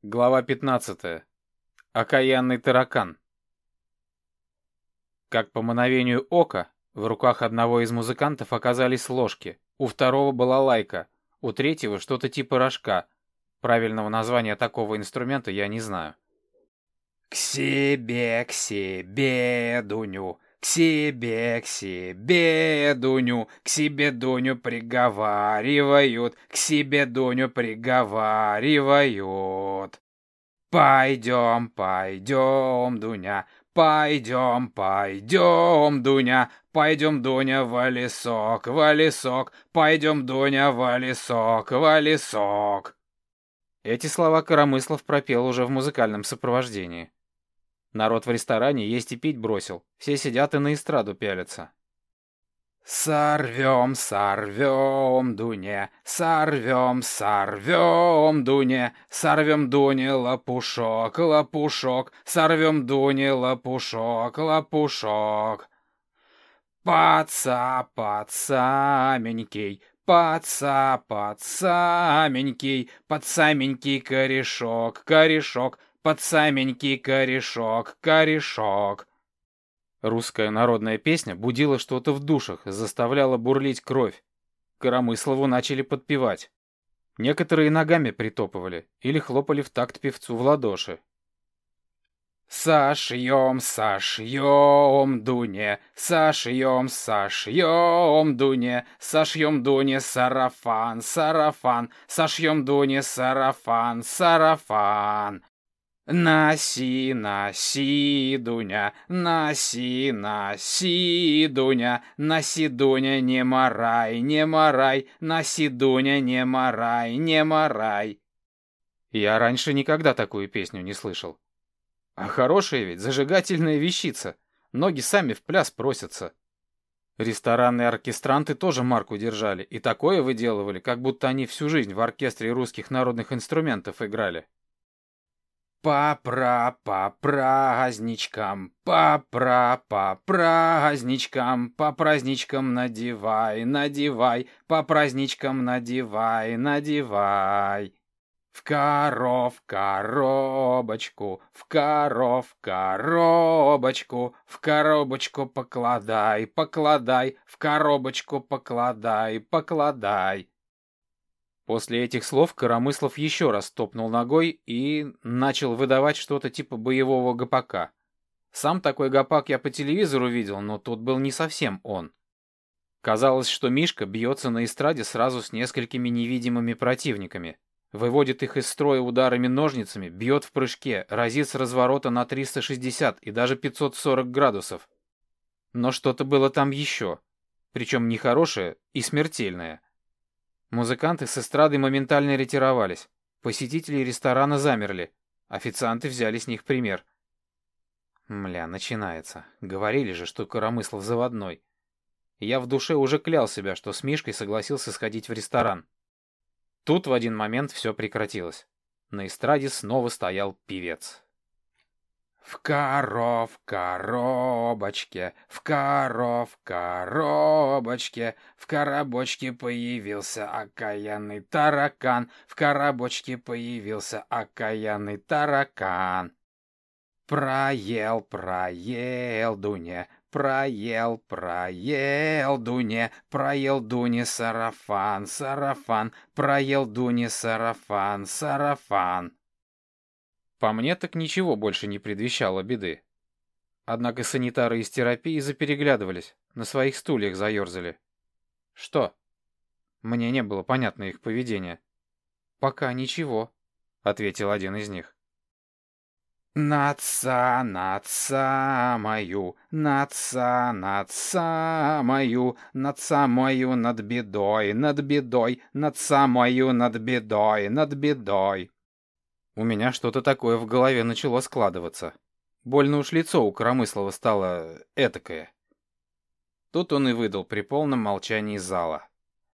Глава 15. Окаянный таракан. Как по мановению ока, в руках одного из музыкантов оказались ложки, у второго была лайка, у третьего что-то типа рожка. Правильного названия такого инструмента я не знаю. К себе, Дуню, к себе, Дуню, к себе Дуню приговаривают, к себе Дуню приговаривают. Пойдем, пойдем, Дуня, пойдем, Дуня, пойдем, Дуня, в лесок, пойдем, Дуня, в лесок. Эти слова Коромыслов пропел уже в музыкальном сопровождении. Народ в ресторане есть и пить бросил, все сидят и на эстраду пялятся. Сорвем, Дуне, сорвем, Дуне, сорвем Дуне лопушок, сорвем Дуне лопушок. Пацаменький, пацаменький корешок, пацаменький корешок. Русская народная песня будила что-то в душах, заставляла бурлить кровь. Коромыслову начали подпевать. Некоторые ногами притопывали или хлопали в такт певцу в ладоши. Сошьем, Дуне, сошьем, Дуне, сошьем Дуне сарафан, сошьем Дуне сарафан. Носи, Дуня, носи, Дуня, носи, Дуня, не морай, носи, Дуня, не морай. Я раньше никогда такую песню не слышал. А хорошая ведь, зажигательная вещица. Ноги сами в пляс просятся. Ресторанные оркестранты тоже марку держали и такое выделывали, как будто они всю жизнь в оркестре русских народных инструментов играли. По праздничкам, по праздничкам надевай, по праздничкам надевай. В коробочку, в коробочку покладай, в коробочку покладай. После этих слов Коромыслов еще раз топнул ногой и начал выдавать что-то типа боевого гопака. Сам такой гопак я по телевизору видел, но тут был не совсем он. Казалось, что Мишка бьется на эстраде сразу с несколькими невидимыми противниками. Выводит их из строя ударами ножницами, бьет в прыжке, разит с разворота на 360 и даже 540 градусов. Но что-то было там еще, причем нехорошее и смертельное. Музыканты с эстрады моментально ретировались, посетители ресторана замерли, официанты взяли с них пример. Мля, начинается. Говорили же, что Коромыслов заводной. Я в душе уже клял себя, что с Мишкой согласился сходить в ресторан. Тут в один момент все прекратилось. На эстраде снова стоял певец. В коробочке, в коробочке появился окаянный таракан, в коробочке появился окаянный таракан. Проел, Дуня, проел, Дуня, проел Дуне сарафан, проел Дуне сарафан. По мне так ничего больше не предвещало беды. Однако санитары из терапии запереглядывались, на своих стульях заерзали. Что? Мне не было понятно их поведение. Пока ничего, ответил один из них. Наца мою, над бедой, наца мою над бедой. У меня что-то такое в голове начало складываться. Больно уж лицо у Коромыслова стало этакое. Тут он и выдал при полном молчании зала.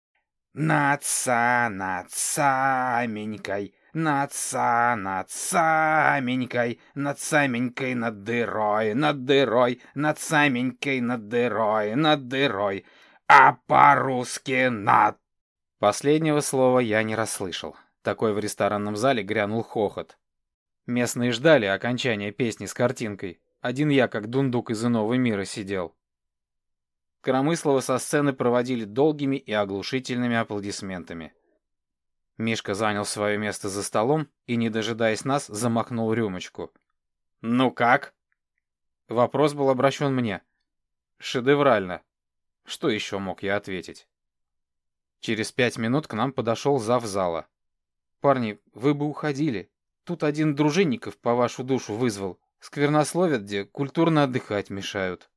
Наца менькой, над саменькой над дырой, над саменькой над дырой, а по-русски над. Последнего слова я не расслышал. Такой в ресторанном зале грянул хохот. Местные ждали окончания песни с картинкой. Один я, как дундук из иного мира, сидел. Коромыслова со сцены проводили долгими и оглушительными аплодисментами. Мишка занял свое место за столом и, не дожидаясь нас, замахнул рюмочку. «Ну как?» Вопрос был обращен мне. «Шедеврально». Что еще мог я ответить? Через 5 минут к нам подошел завзала. «Парни, вы бы уходили. Тут один Дружинников по вашу душу вызвал. Сквернословят, где культурно отдыхать мешают».